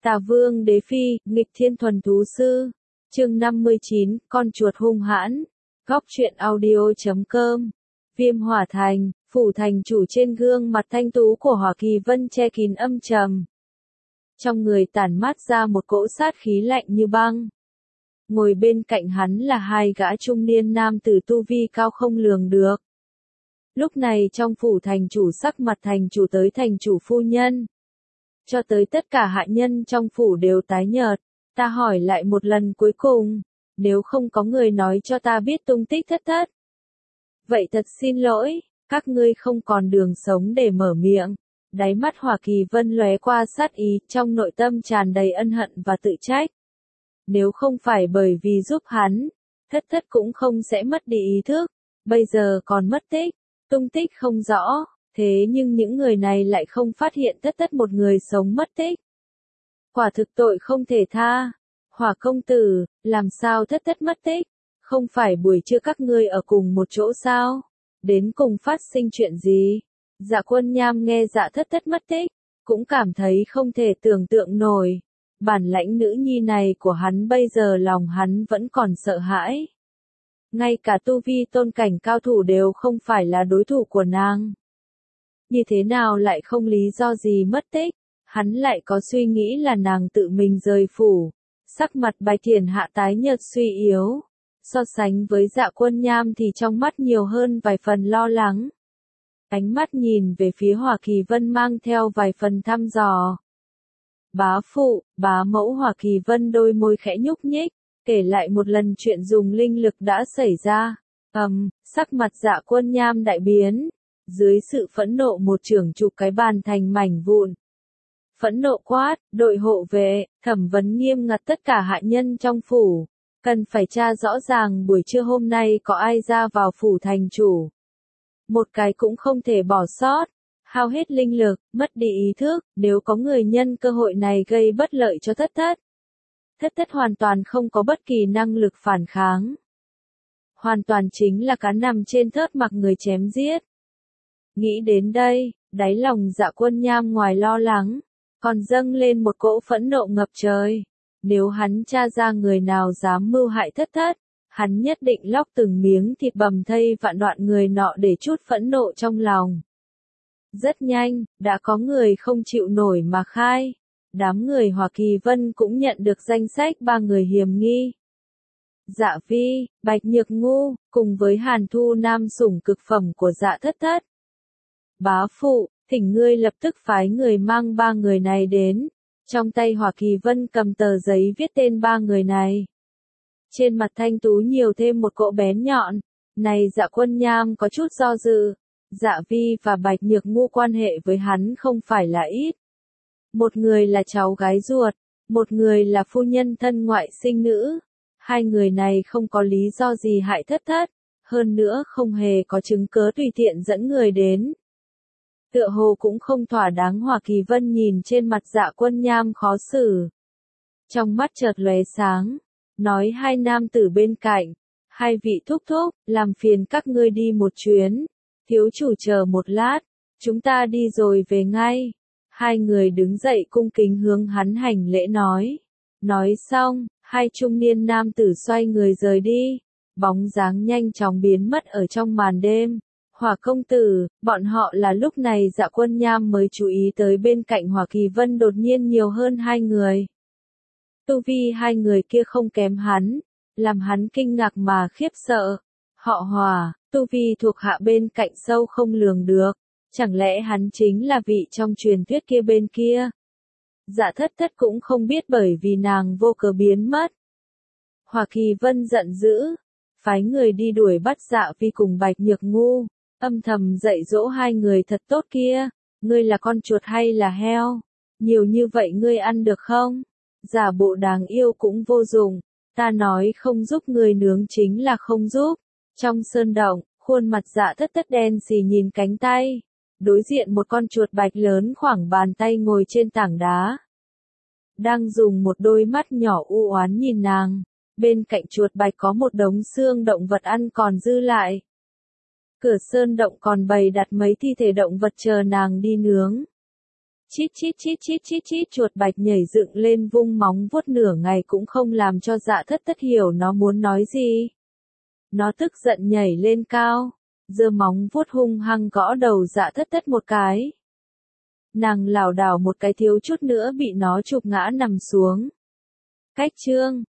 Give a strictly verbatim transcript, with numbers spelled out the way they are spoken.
Tà Vương Đế Phi, nghịch thiên thuần thú sư. Chương năm mươi chín, con chuột hung hãn. Góc truyện audio chấm com. Viêm Hỏa Thành, phủ thành chủ trên gương mặt thanh tú của Hỏa Kỳ Vân che kín âm trầm. Trong người tản mát ra một cỗ sát khí lạnh như băng. Ngồi bên cạnh hắn là hai gã trung niên nam tử tu vi cao không lường được. Lúc này trong phủ thành chủ sắc mặt thành chủ tới thành chủ phu nhân. Cho tới tất cả hạ nhân trong phủ đều tái nhợt. Ta hỏi lại một lần cuối cùng, nếu không có người nói cho ta biết tung tích thất thất. Vậy thật xin lỗi, các ngươi không còn đường sống để mở miệng. Đáy mắt Hỏa Kỳ Vân lóe qua sát ý, trong nội tâm tràn đầy ân hận và tự trách. Nếu không phải bởi vì giúp hắn, thất thất cũng không sẽ mất đi ý thức, bây giờ còn mất tích, tung tích không rõ, thế nhưng những người này lại không phát hiện thất thất một người sống mất tích. Quả thực tội không thể tha. Hỏa công tử, làm sao thất thất mất tích? Không phải buổi trưa các ngươi ở cùng một chỗ sao? Đến cùng phát sinh chuyện gì? Dạ Quân Nham nghe Dạ thất thất mất tích, cũng cảm thấy không thể tưởng tượng nổi. Bản lãnh nữ nhi này của hắn bây giờ lòng hắn vẫn còn sợ hãi. Ngay cả tu vi tôn cảnh cao thủ đều không phải là đối thủ của nàng. Như thế nào lại không lý do gì mất tích? Hắn lại có suy nghĩ là nàng tự mình rời phủ. Sắc mặt Bạch Thiển Hạ tái nhợt suy yếu. So sánh với Dạ Quân Nham thì trong mắt nhiều hơn vài phần lo lắng. Ánh mắt nhìn về phía Hỏa Kỳ Vân mang theo vài phần thăm dò. Bá phụ, bá mẫu Hỏa Kỳ Vân đôi môi khẽ nhúc nhích, kể lại một lần chuyện dùng linh lực đã xảy ra. Ầm, um, sắc mặt Dạ Quân Nham đại biến. Dưới sự phẫn nộ một chưởng chụp cái bàn thành mảnh vụn. Phẫn nộ quát, đội hộ vệ, thẩm vấn nghiêm ngặt tất cả hạ nhân trong phủ. Cần phải tra rõ ràng buổi trưa hôm nay có ai ra vào phủ thành chủ. Một cái cũng không thể bỏ sót. Hao hết linh lực, mất đi ý thức, nếu có người nhân cơ hội này gây bất lợi cho thất thất. Thất thất hoàn toàn không có bất kỳ năng lực phản kháng. Hoàn toàn chính là cá nằm trên thớt mặc người chém giết. Nghĩ đến đây, đáy lòng Dạ Quân Nham ngoài lo lắng, còn dâng lên một cỗ phẫn nộ ngập trời. Nếu hắn tra ra người nào dám mưu hại thất thất, hắn nhất định lóc từng miếng thịt bầm thây vạn đoạn người nọ để chút phẫn nộ trong lòng. Rất nhanh, đã có người không chịu nổi mà khai. Đám người Hỏa Kỳ Vân cũng nhận được danh sách ba người hiểm nghi. Dạ Vi, Bạch Nhược Ngu, cùng với Hàn Thu Nam sủng cực phẩm của Dạ thất thất. Bá phụ, thỉnh ngươi lập tức phái người mang ba người này đến. Trong tay Hỏa Kỳ Vân cầm tờ giấy viết tên ba người này. Trên mặt thanh tú nhiều thêm một cỗ bén nhọn. Này Dạ Quân Nham có chút do dự. Dạ Vi và Bạch Nhược Ngu quan hệ với hắn không phải là ít. Một người là cháu gái ruột, một người là phu nhân thân ngoại sinh nữ. Hai người này không có lý do gì hại thất thất, hơn nữa không hề có chứng cớ tùy tiện dẫn người đến. Tựa hồ cũng không thỏa đáng. Hỏa Kỳ Vân nhìn trên mặt Dạ Quân Nham khó xử. Trong mắt chợt lóe sáng, nói hai nam tử bên cạnh, hai vị thúc thúc, làm phiền các ngươi đi một chuyến, thiếu chủ chờ một lát, chúng ta đi rồi về ngay. Hai người đứng dậy cung kính hướng hắn hành lễ nói. Nói xong, hai trung niên nam tử xoay người rời đi, bóng dáng nhanh chóng biến mất ở trong màn đêm. Hỏa công tử, bọn họ là lúc này Dạ Quân Nham mới chú ý tới bên cạnh Hỏa Kỳ Vân đột nhiên nhiều hơn hai người. Tu vi hai người kia không kém hắn, làm hắn kinh ngạc mà khiếp sợ. Họ Hỏa, tu vi thuộc hạ bên cạnh sâu không lường được, chẳng lẽ hắn chính là vị trong truyền thuyết kia bên kia? Dạ thất thất cũng không biết bởi vì nàng vô cớ biến mất. Hỏa Kỳ Vân giận dữ, phái người đi đuổi bắt Dạ Vi cùng Bạch Nhược Ngu. Âm thầm dạy dỗ hai người thật tốt kia, ngươi là con chuột hay là heo? Nhiều như vậy ngươi ăn được không? Giả bộ đáng yêu cũng vô dụng, ta nói không giúp ngươi nướng chính là không giúp. Trong sơn động, khuôn mặt Dạ thất thất đen xì nhìn cánh tay. Đối diện một con chuột bạch lớn khoảng bàn tay ngồi trên tảng đá. Đang dùng một đôi mắt nhỏ u oán nhìn nàng, bên cạnh chuột bạch có một đống xương động vật ăn còn dư lại. Cửa sơn động còn bày đặt mấy thi thể động vật chờ nàng đi nướng. Chít chít chít chít chít chít chuột bạch nhảy dựng lên vung móng vuốt nửa ngày cũng không làm cho Dạ Thất Thất hiểu nó muốn nói gì. Nó tức giận nhảy lên cao, giơ móng vuốt hung hăng gõ đầu Dạ Thất Thất một cái. Nàng lảo đảo một cái thiếu chút nữa bị nó chụp ngã nằm xuống. Cách chương